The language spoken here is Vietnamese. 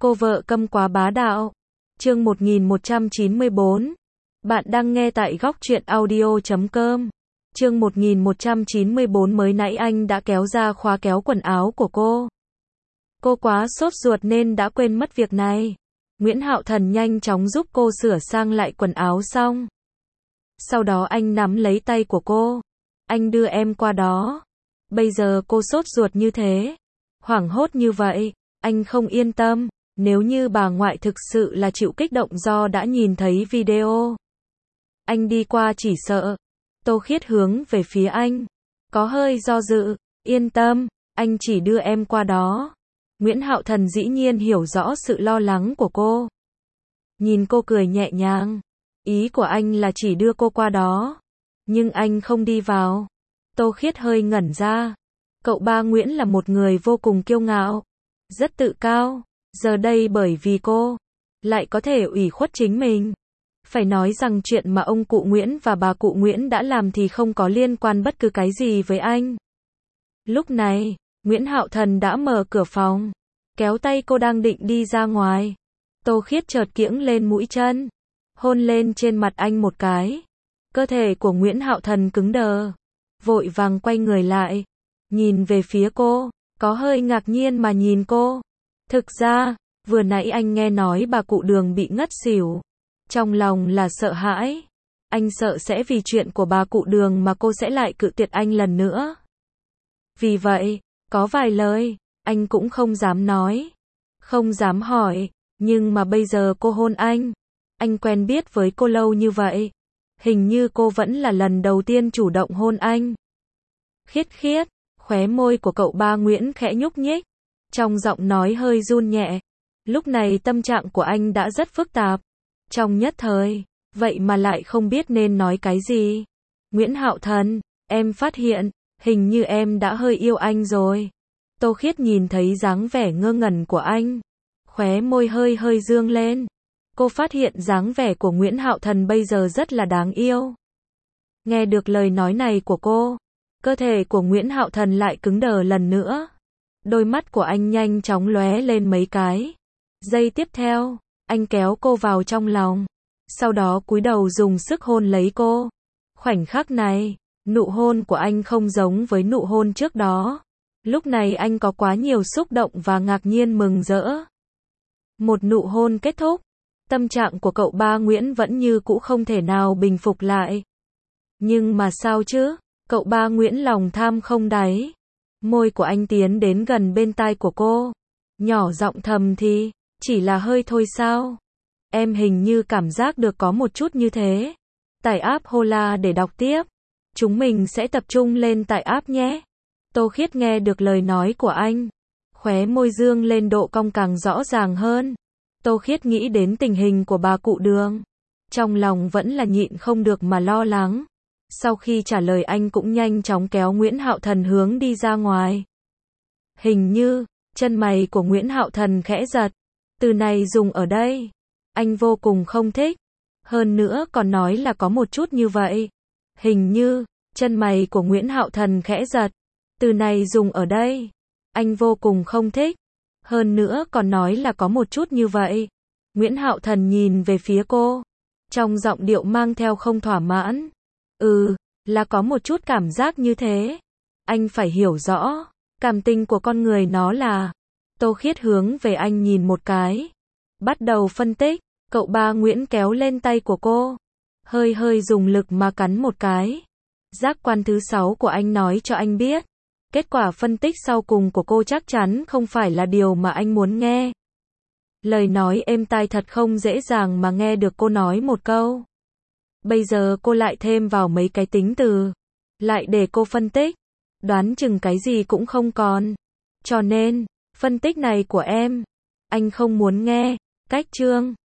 Cô vợ câm quá bá đạo. Chương 1194. Bạn đang nghe tại góc truyện audio.com. Chương 1194. Mới nãy anh đã kéo ra khóa kéo quần áo của cô. Cô quá sốt ruột nên đã quên mất việc này. Nguyễn Hạo Thần nhanh chóng giúp cô sửa sang lại quần áo xong. Sau đó anh nắm lấy tay của cô. Anh đưa em qua đó. Bây giờ cô sốt ruột như thế, hoảng hốt như vậy, anh không yên tâm. Nếu như bà ngoại thực sự là chịu kích động do đã nhìn thấy video, anh đi qua chỉ sợ. Tô Khiết hướng về phía anh, có hơi do dự. Yên tâm, anh chỉ đưa em qua đó. Nguyễn Hạo Thần dĩ nhiên hiểu rõ sự lo lắng của cô. Nhìn cô cười nhẹ nhàng. Ý của anh là chỉ đưa cô qua đó, nhưng anh không đi vào. Tô Khiết hơi ngẩn ra. Cậu ba Nguyễn là một người vô cùng kiêu ngạo, rất tự cao. Giờ đây bởi vì cô lại có thể ủy khuất chính mình. Phải nói rằng chuyện mà ông cụ Nguyễn và bà cụ Nguyễn đã làm thì không có liên quan bất cứ cái gì với anh. Lúc này, Nguyễn Hạo Thần đã mở cửa phòng, kéo tay cô đang định đi ra ngoài. Tô Khiết chợt kiễng lên mũi chân, hôn lên trên mặt anh một cái. Cơ thể của Nguyễn Hạo Thần cứng đờ, vội vàng quay người lại, nhìn về phía cô, có hơi ngạc nhiên mà nhìn cô. Thực ra, vừa nãy anh nghe nói bà cụ Đường bị ngất xỉu. Trong lòng là sợ hãi. Anh sợ sẽ vì chuyện của bà cụ Đường mà cô sẽ lại cự tuyệt anh lần nữa. Vì vậy, có vài lời, anh cũng không dám nói, không dám hỏi. Nhưng mà bây giờ cô hôn anh quen biết với cô lâu như vậy, hình như cô vẫn là lần đầu tiên chủ động hôn anh. Khiết khiết, khóe môi của cậu ba Nguyễn khẽ nhúc nhích, trong giọng nói hơi run nhẹ. Lúc này tâm trạng của anh đã rất phức tạp. Trong nhất thời, vậy mà lại không biết nên nói cái gì. Nguyễn Hạo Thần, em phát hiện, hình như em đã hơi yêu anh rồi. Tô Khiết nhìn thấy dáng vẻ ngơ ngẩn của anh, khóe môi hơi dương lên. Cô phát hiện dáng vẻ của Nguyễn Hạo Thần bây giờ rất là đáng yêu. Nghe được lời nói này của cô, cơ thể của Nguyễn Hạo Thần lại cứng đờ lần nữa. Đôi mắt của anh nhanh chóng lóe lên mấy cái. Giây tiếp theo, anh kéo cô vào trong lòng, sau đó cúi đầu dùng sức hôn lấy cô. Khoảnh khắc này, nụ hôn của anh không giống với nụ hôn trước đó. Lúc này anh có quá nhiều xúc động và ngạc nhiên mừng rỡ. Một nụ hôn kết thúc, tâm trạng của cậu ba Nguyễn vẫn như cũ không thể nào bình phục lại. Nhưng mà sao chứ? Cậu ba Nguyễn lòng tham không đáy. Môi của anh tiến đến gần bên tai của cô, nhỏ giọng thầm thì, chỉ là hơi thôi sao? Em hình như cảm giác được có một chút như thế. Tải app Hola để đọc tiếp. Chúng mình sẽ tập trung lên tải app nhé. Tô Khiết nghe được lời nói của anh, khóe môi dương lên độ cong càng rõ ràng hơn. Tô Khiết nghĩ đến tình hình của bà cụ Đường, trong lòng vẫn là nhịn không được mà lo lắng. Sau khi trả lời anh cũng nhanh chóng kéo Nguyễn Hạo Thần hướng đi ra ngoài. Hình như, chân mày của Nguyễn Hạo Thần khẽ giật. Từ này dùng ở đây, anh vô cùng không thích. Hơn nữa còn nói là có một chút như vậy. Hình như, chân mày của Nguyễn Hạo Thần khẽ giật. Từ này dùng ở đây, anh vô cùng không thích. Hơn nữa còn nói là có một chút như vậy. Nguyễn Hạo Thần nhìn về phía cô, trong giọng điệu mang theo không thỏa mãn. Là có một chút cảm giác như thế. Anh phải hiểu rõ, cảm tình của con người nó là. Tô Khiết hướng về anh nhìn một cái, bắt đầu phân tích. Cậu ba Nguyễn kéo lên tay của cô, hơi dùng lực mà cắn một cái. Giác quan thứ 6 của anh nói cho anh biết, kết quả phân tích sau cùng của cô chắc chắn không phải là điều mà anh muốn nghe. Lời nói êm tai thật không dễ dàng mà nghe được cô nói một câu. Bây giờ cô lại thêm vào mấy cái tính từ, lại để cô phân tích, đoán chừng cái gì cũng không còn. Cho nên, phân tích này của em, anh không muốn nghe. Cách chương